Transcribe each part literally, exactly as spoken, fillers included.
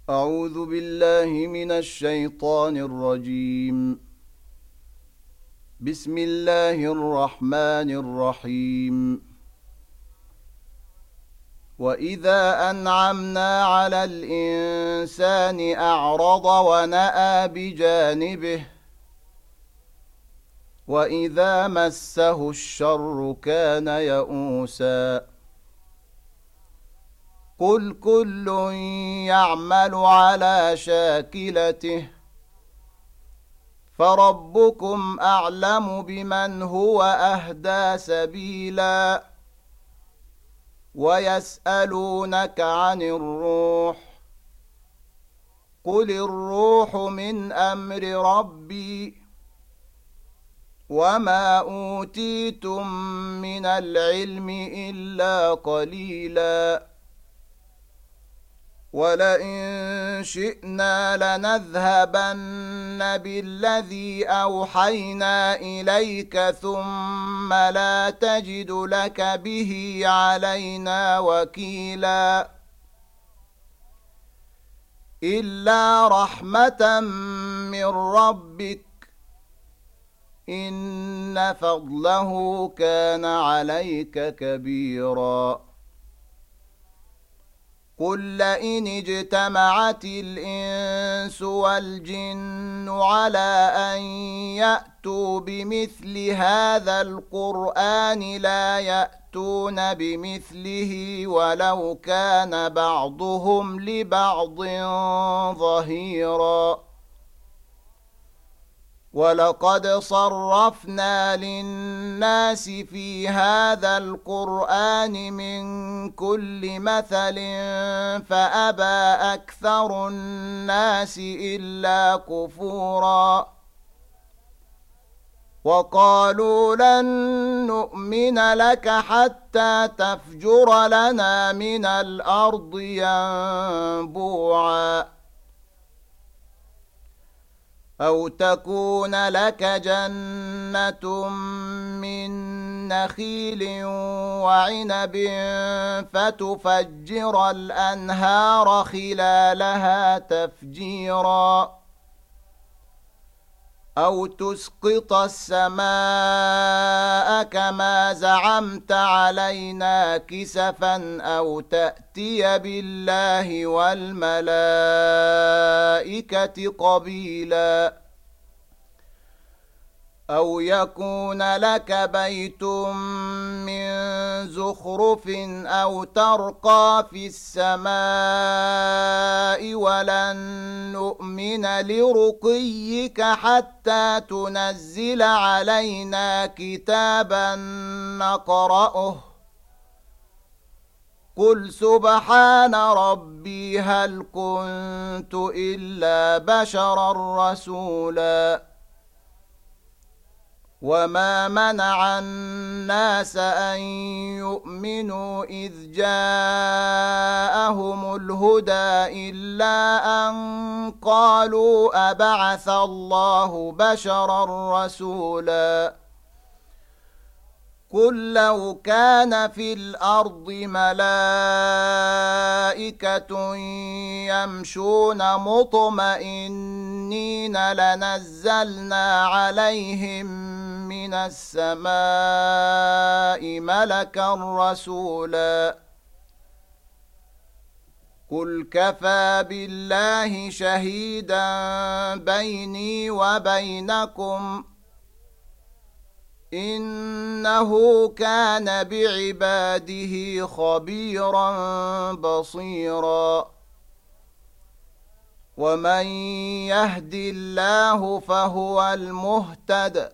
أعوذ بالله من الشيطان الرجيم. بسم الله الرحمن الرحيم. وإذا أنعمنا على الإنسان أعرض ونأى بجانبه وإذا مسه الشر كان يئوسا قل كل يعمل على شاكلته فربكم أعلم بمن هو أهدى سبيلا ويسألونك عن الروح قل الروح من أمر ربي وما أوتيتم من العلم إلا قليلا ولئن شئنا لنذهبن بالذي أوحينا إليك ثم لا تجد لك به علينا وكيلا إلا رحمة من ربك إن فضله كان عليك كبيرا قل لئن اجتمعت الإنس والجن على أن يأتوا بمثل هذا القرآن لا يأتون بمثله ولو كان بعضهم لبعض ظهيرا ولقد صرفنا للناس في هذا القرآن من كل مثل فأبى أكثر الناس إلا كفورا وقالوا لن نؤمن لك حتى تفجر لنا من الأرض ينبوعا أو تكون لك جنة من نخيل وعنب فتفجر الأنهار خلالها تفجيرا أو تسقط السماء كما زعمت علينا كسفا أو تأتي بالله والملائكة قبيلا أو يكون لك بيت من زخرف أو ترقى في السماء ولن نؤمن لرقيك حتى تنزل علينا كتابا نقرأه قل سبحان ربي هل كنت إلا بشرا رسولا وما منع الناس أن يؤمنوا إذ جاءهم الهدى إلا أن قالوا أبعث الله بشرا رسولا قل لو كان في الأرض ملائكة يمشون مطمئنين لنزلنا عليهم من السماء ملكا رسولا قل كفى بالله شهيدا بيني وبينكم إنه كان بعباده خبيرا بصيرا ومن يهد الله فهو المهتد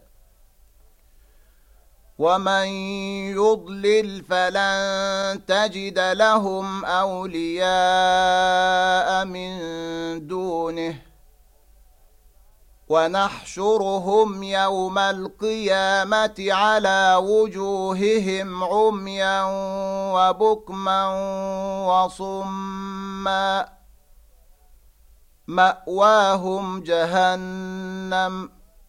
ومن يضلل فلن تجد لهم أولياء من دونه ونحشرهم يوم القيامة على وجوههم عميا وبكما وصما مأواهم جهنم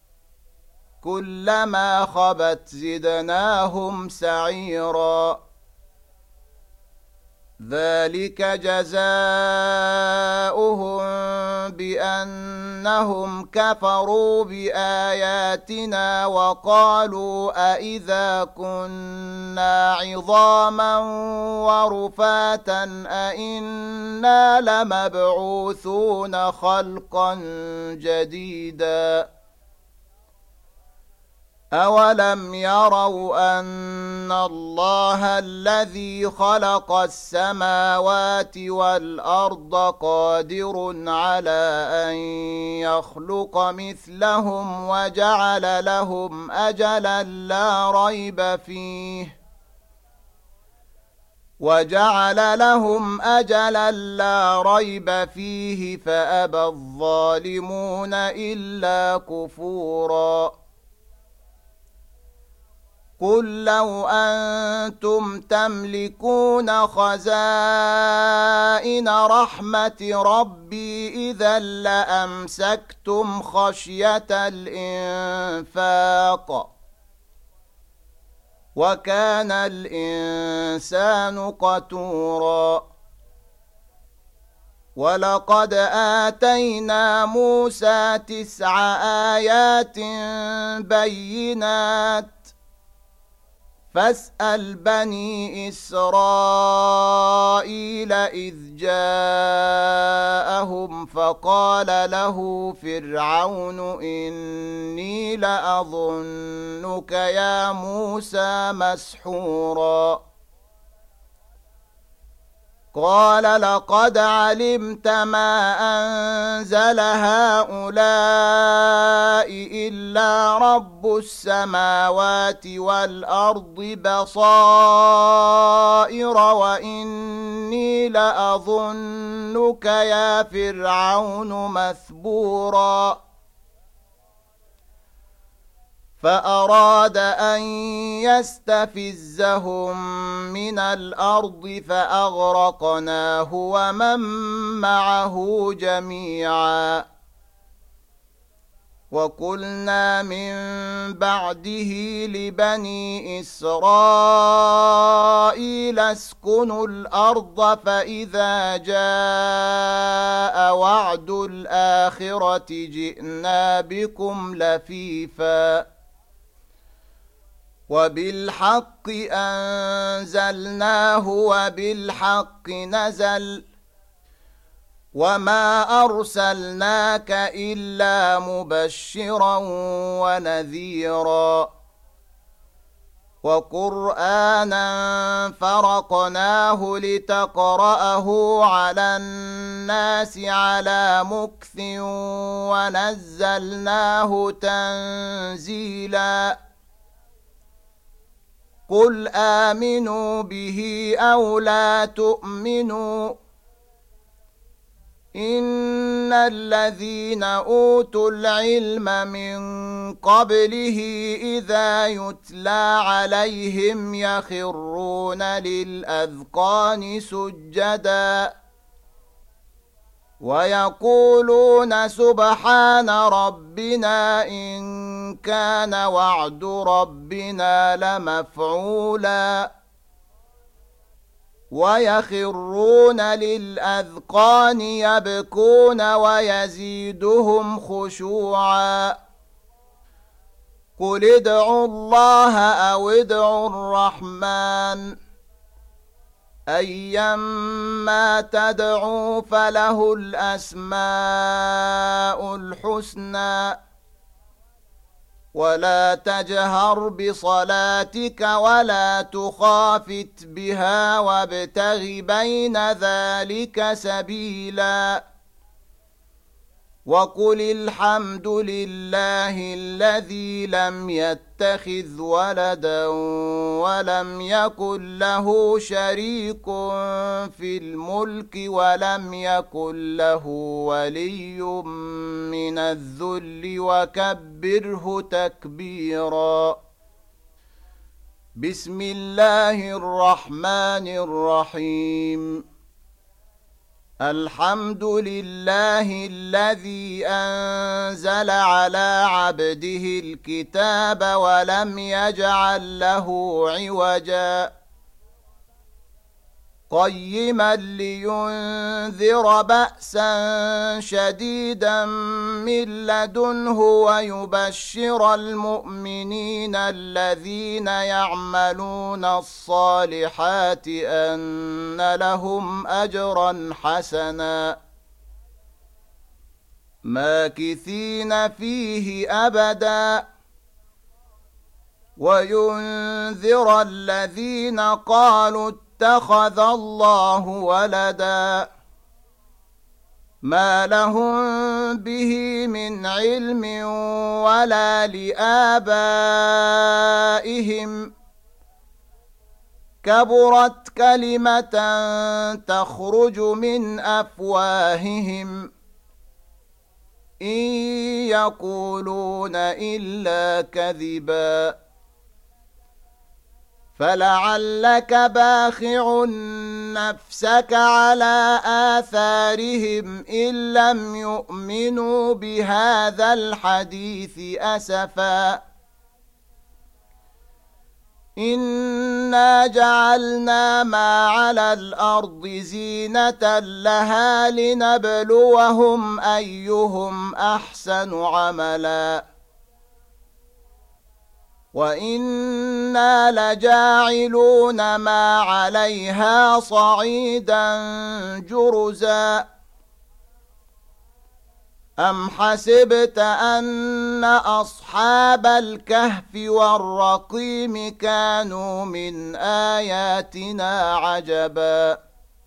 كلما خبت زدناهم سعيرا ذلك جزاؤهم بأنهم كفروا بآياتنا وقالوا أئذا كنا عظاما ورفاتا أئنا لمبعوثون خلقا جديدا أولم يروا أن الله الذي خلق السماوات والأرض قادر على أن يخلق مثلهم وجعل لهم أجلا لا ريب فيه وجعل لهم أجلا لا ريب فيه فأبى الظالمون إلا كفورا قل لو أنتم تملكون خزائن رحمة ربي إذا لأمسكتم خشية الإنفاق وكان الإنسان قتورا ولقد آتينا موسى تسع آيات بينات فاسأل بني إسرائيل إذ جاءهم فقال له فرعون إني لأظنك يا موسى مسحورا قال لقد علمت ما أنزل هؤلاء إلا رب السماوات والأرض بصائر وإني لأظنك يا فرعون مثبورا فأراد أن يستفزهم من الأرض فأغرقناه ومن معه جميعا وقلنا من بعده لبني إسرائيل اسكنوا الأرض فإذا جاء وعد الآخرة جئنا بكم لفيفا وبالحق أنزلناه وبالحق نزل وما أرسلناك إلا مبشرا ونذيرا وقرآنا فرقناه لتقرأه على الناس على مكث ونزلناه تنزيلا قل آمنوا به أو لا تؤمنوا إن الذين أوتوا العلم من قبله إذا يتلى عليهم يخرون للأذقان سجدا ويقولون سبحان ربنا إن كان وعد ربنا لمفعولا ويخرون للأذقان يبكون ويزيدهم خشوعا قل ادعوا الله أو ادعوا الرحمن أيما تدعوا فله الأسماء الحسنى ولا تجهر بصلاتك ولا تخافت بها وابتغ بين ذلك سبيلا وقل الحمد لله الذي لم يتخذ ولدا ولم يكن له شريك في الملك ولم يكن له ولي من الذل وكبره تكبيرا بسم الله الرحمن الرحيم الحمد لله الذي أنزل على عبده الكتاب ولم يجعل له عوجا قيما لينذر بأسا شديدا من لدنه ويبشر المؤمنين الذين يعملون الصالحات أن لهم أجرا حسنا ماكثين فيه أبدا وينذر الذين قالوا اتخذ الله ولدا ما لهم به من علم ولا لآبائهم كبرت كلمة تخرج من أفواههم إن يقولون إلا كذبا فلعلك باخع نفسك على آثارهم إن لم يؤمنوا بهذا الحديث أسفا إنا جعلنا ما على الأرض زينة لها لنبلوهم أيهم أحسن عملا وإنا لجاعلون ما عليها صعيدا جرزا أم حسبت أن أصحاب الكهف والرقيم كانوا من آياتنا عجبا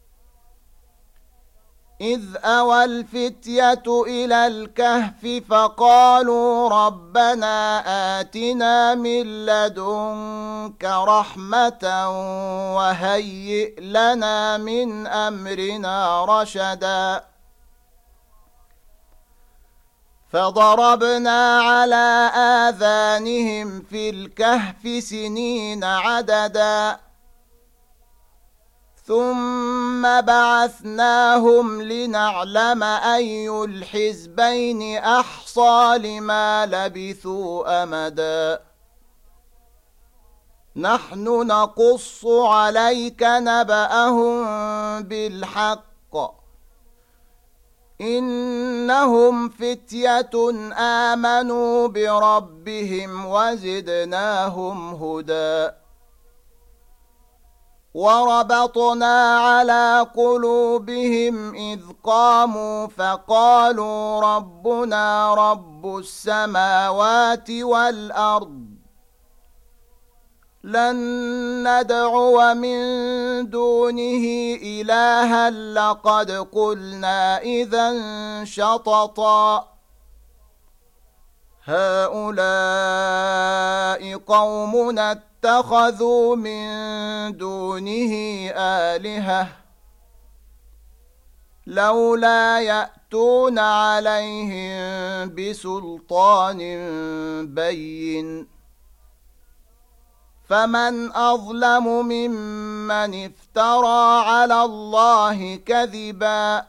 إذ أوى الفتية إلى الكهف فقالوا ربنا آتنا من لدنك رحمة وهيئ لنا من أمرنا رشدا فضربنا على آذانهم في الكهف سنين عددا ثم بعثناهم لنعلم أي الحزبين أحصى لما لبثوا أمدا نحن نقص عليك نبأهم بالحق إنهم فتية آمنوا بربهم وزدناهم هدى وربطنا على قلوبهم إذ قاموا فقالوا ربنا رب السماوات والأرض لن ندعو من دونه إلها لقد قلنا إذا شططا هؤلاء قومنا اتخذوا من دونه آلهة لولا يأتون عليهم بسلطان بين فمن أظلم ممن افترى على الله كذبا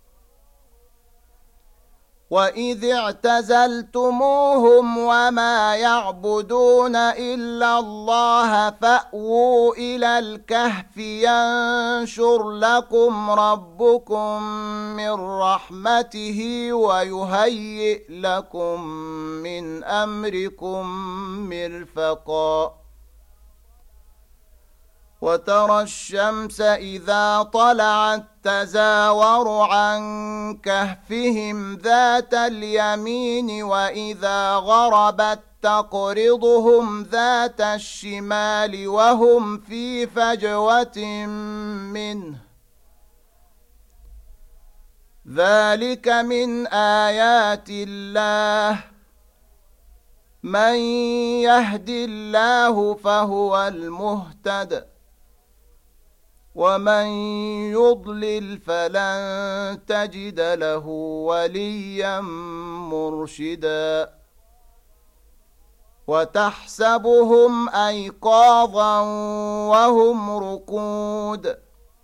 وإذ اعتزلتموهم وما يعبدون إلا الله فأووا إلى الكهف ينشر لكم ربكم من رحمته ويهيئ لكم من أمركم مرفقا وترى الشمس إذا طلعت تزاور عن كهفهم ذات اليمين وإذا غربت تقرضهم ذات الشمال وهم في فجوة منه ذلك من آيات الله من يهد الله فهو المهتد ومن يضلل فلن تجد له وليا مرشدا وتحسبهم أيقاظا وهم رقود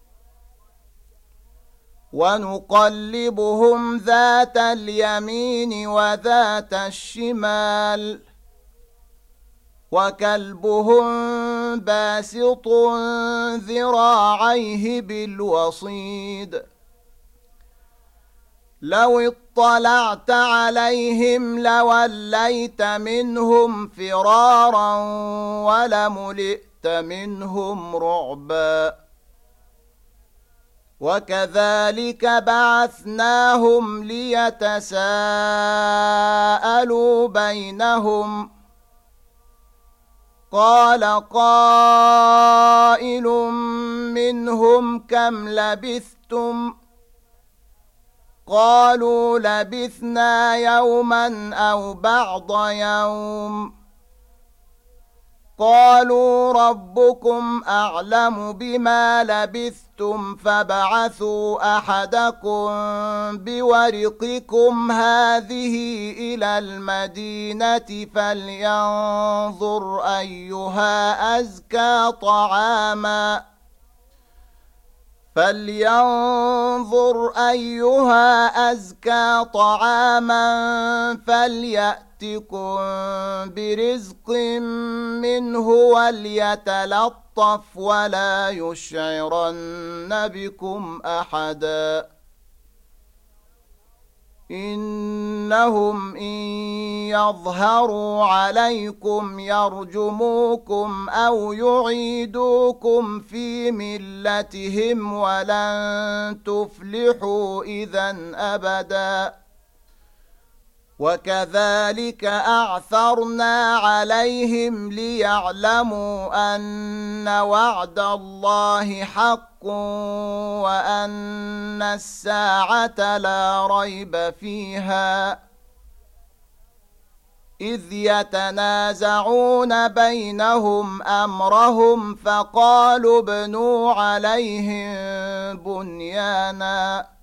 ونقلبهم ذات اليمين وذات الشمال وكلبهم باسط ذراعيه بالوصيد لو اطلعت عليهم لوليت منهم فرارا ولملئت منهم رعبا وكذلك بعثناهم ليتساءلوا بينهم قال قائل منهم كم لبثتم قالوا لبثنا يوما أو بعض يوم قالوا ربكم أعلم بما لبثتم فابعثوا أحدكم بورقكم هذه إلى المدينة فلينظر أيها أزكى طعاما فلينظر أيها أزكى طعاما فليأتكم برزق منه وليتلطف ولا يشعرن بكم أحدا إنهم إن يظهروا عليكم يرجموكم أو يعيدوكم في ملتهم ولن تفلحوا إذا أبدا وكذلك أعثرنا عليهم ليعلموا أن وعد الله حق وأن الساعة لا ريب فيها إذ يتنازعون بينهم أمرهم فقالوا ابنوا عليهم بنيانا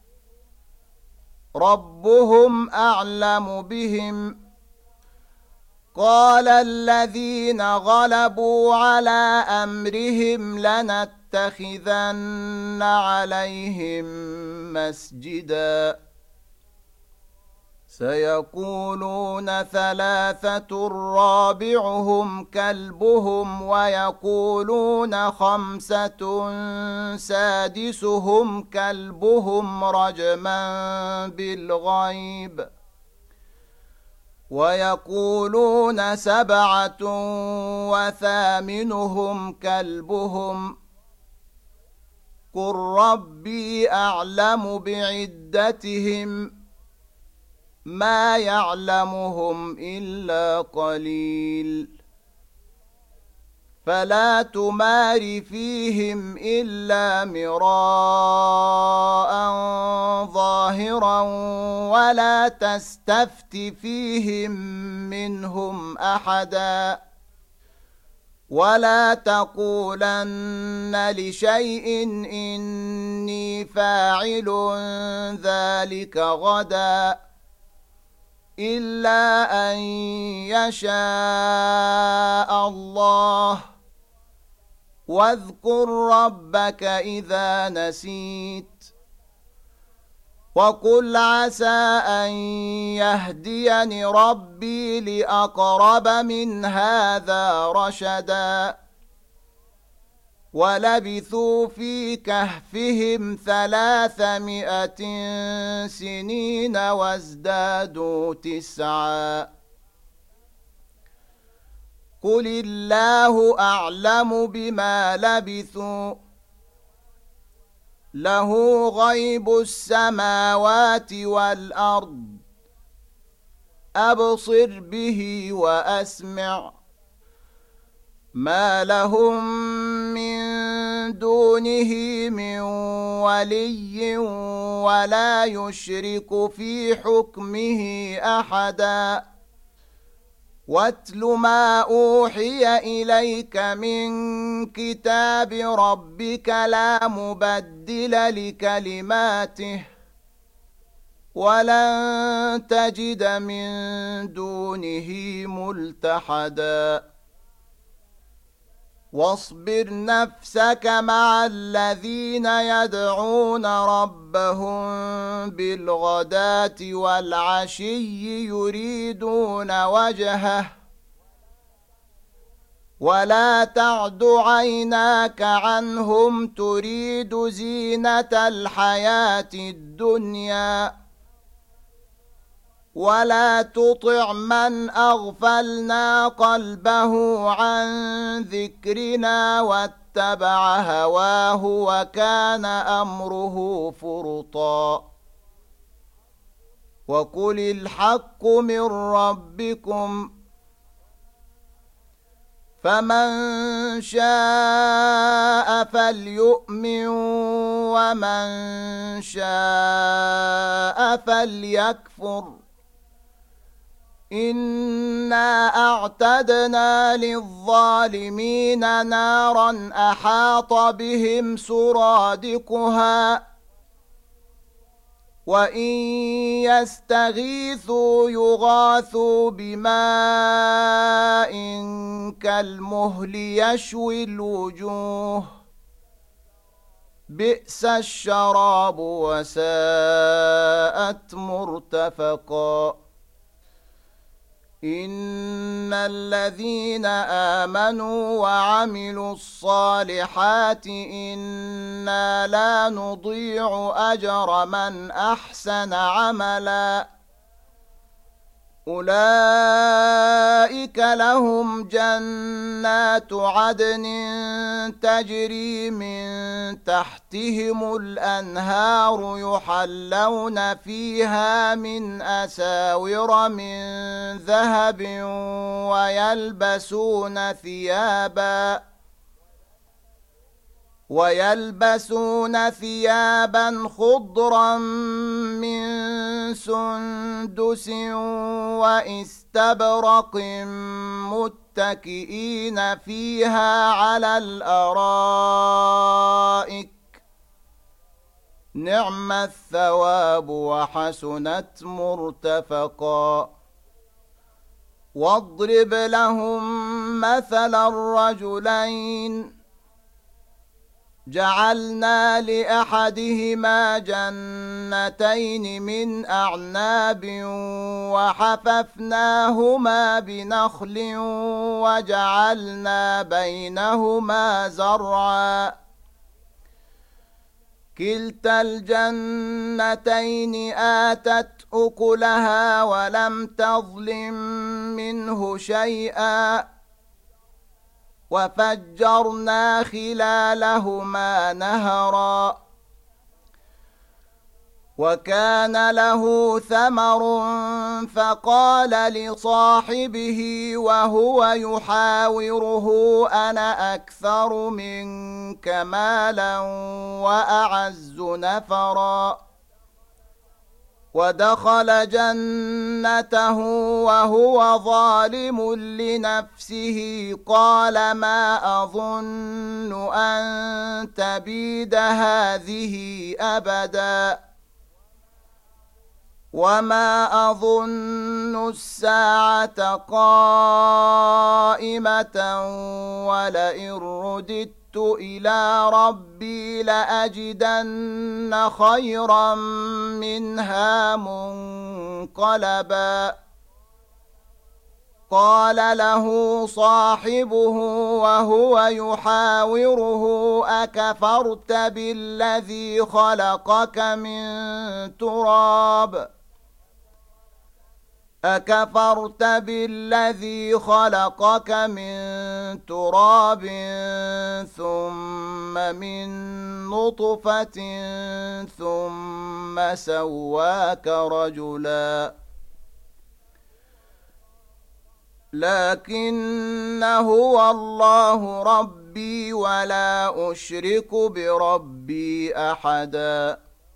ربهم أعلم بهم قال الذين غلبوا على أمرهم لنتخذن عليهم مسجدا سيقولون ثلاثة رابعهم كلبهم ويقولون خمسة سادسهم كلبهم رجما بالغيب ويقولون سبعة وثامنهم كلبهم قل ربي أعلم بعدتهم ما يعلمهم إلا قليل فلا تمار فيهم إلا مراء ظاهرا ولا تستفت فيهم منهم أحدا ولا تقولن لشيء إني فاعل ذلك غدا إلا أن يشاء الله واذكر ربك إذا نسيت وقل عسى أن يهديني ربي لأقرب من هذا رشدا ولبثوا في كهفهم ثلاثمائة سنين وازدادوا تسعا قل الله أعلم بما لبثوا له غيب السماوات والأرض أبصر به وأسمع ما لهم من دونه من ولي ولا يشرك في حكمه أحدا واتل ما أوحي إليك من كتاب ربك لا مبدل لكلماته ولن تجد من دونه ملتحدا واصبر نفسك مع الذين يدعون ربهم بالغداة والعشي يريدون وجهه ولا تعد عيناك عنهم تريد زينة الحياة الدنيا ولا تطع من أغفلنا قلبه عن ذكرنا واتبع هواه وكان أمره فرطا وقل الحق من ربكم فمن شاء فليؤمن ومن شاء فليكفر إنا أعتدنا للظالمين نارا أحاط بهم سرادقها وإن يستغيثوا يغاثوا بماء كالمهل يشوي الوجوه بئس الشراب وساءت مرتفقا إن الذين آمنوا وعملوا الصالحات إنا لا نضيع أجر من أحسن عملا أولئك لهم جنات عدن تجري من تحتهم الأنهار يحلون فيها من أساور من ذهب ويلبسون ثيابا ويلبسون ثيابا خضرا من سندس واستبرق متكئين فيها على الأرائك نعم الثواب وحسنت مرتفقا واضرب لهم مثل الرجلين جعلنا لأحدهما جنتين من أعناب وحففناهما بنخل وجعلنا بينهما زرعا كلتا الجنتين آتت أكلها ولم تظلم منه شيئا وفجرنا خلالهما نهرا وكان له ثمر فقال لصاحبه وهو يحاوره أنا أكثر منك مالا وأعز نفرا ودخل جنته وهو ظالم لنفسه قال ما أظن أن تبيد هذه أبدا وما أظن الساعة قائمة ولئن رددت إلى ربي لأجدن خيرا منها منقلبا قال له صاحبه وهو يحاوره أكفرت بالذي خلقك من تراب أكفرت بالذي خلقك من تراب ثم من نطفة ثم سواك رجلا لكن هو الله ربي ولا أشرك بربي أحدا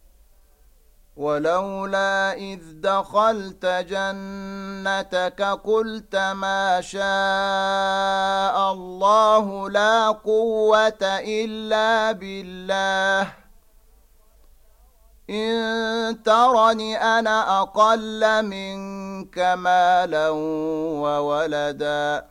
ولولا إذ دخلت جنتك قلت ما شاء الله لا قوة إلا بالله إن ترني أنا أقل منك مالا وولدا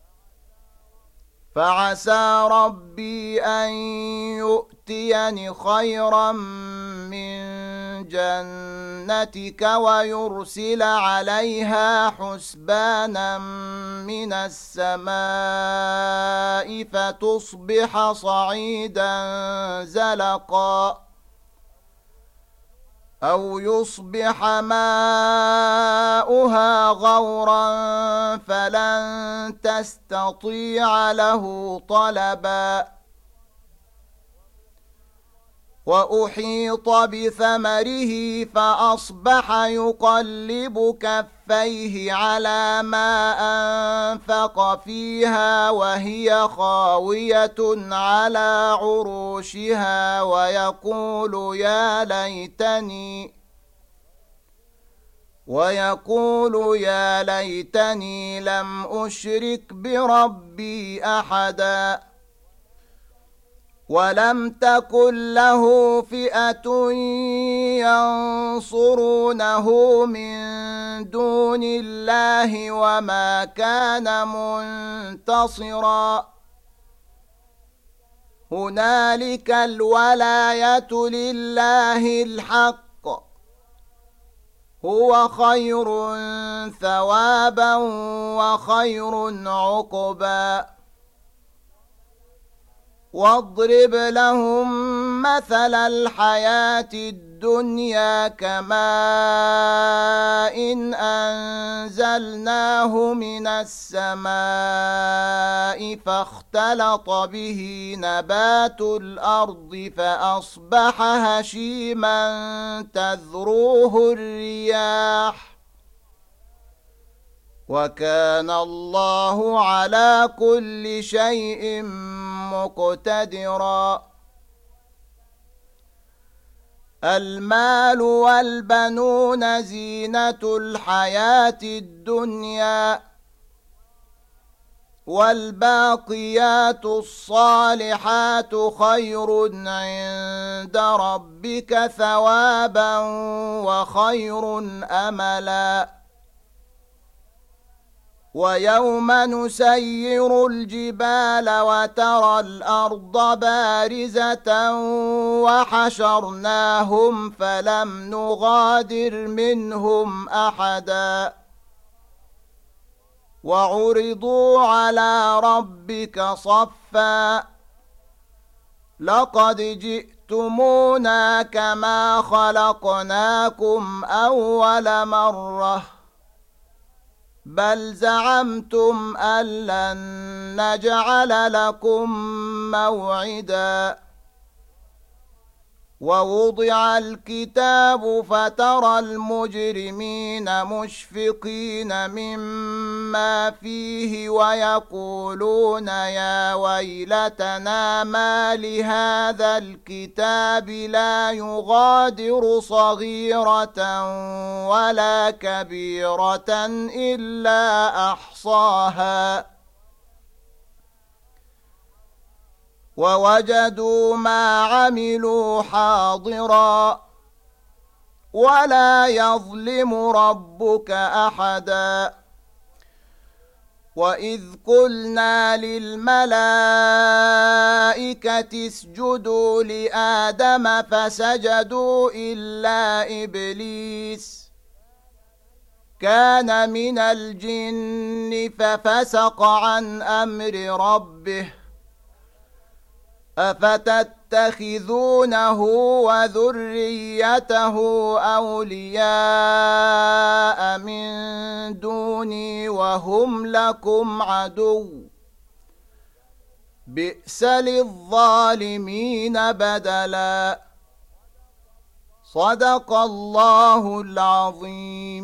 فعسى ربي أن يؤتيني خيرا من جنتك ويرسل عليها حسبانا من السماء فتصبح صعيدا زلقا أو يصبح ماؤها غورا فلن تستطيع له طلبا وأحيط بثمره فأصبح يقلب كفيه على ما أنفق فيها وهي خاوية على عروشها ويقول يا ليتني ويقول يا ليتني لم أشرك بربي أحدا ولم تكن له فئة ينصرونه من دون الله وما كان منتصرا هنالك الولاية لله الحق هو خير ثوابا وخير عقبا واضرب لهم مثل الحياة الدنيا كماء إن أنزلناه من السماء فاختلط به نبات الأرض فأصبح هشيما تذروه الرياح وكان الله على كل شيء مقتدرا المال والبنون زينة الحياة الدنيا والباقيات الصالحات خير عند ربك ثوابا وخير أملا ويوم نسير الجبال وترى الأرض بارزة وحشرناهم فلم نغادر منهم أحدا وعرضوا على ربك صفا لقد جئتمونا كما خلقناكم أول مرة بل زعمتم أن لن نجعل لكم موعدا ووضع الكتاب فترى المجرمين مشفقين مما فيه ويقولون يا ويلتنا ما لهذا الكتاب لا يغادر صغيرة ولا كبيرة إلا أحصاها ووجدوا ما عملوا حاضرا ولا يظلم ربك أحدا وإذ قلنا للملائكة اسجدوا لآدم فسجدوا إلا إبليس كان من الجن ففسق عن أمر ربه أفتتخذونه وذريته أولياء من دوني وهم لكم عدو بئس للظالمين بدلا صدق الله العظيم.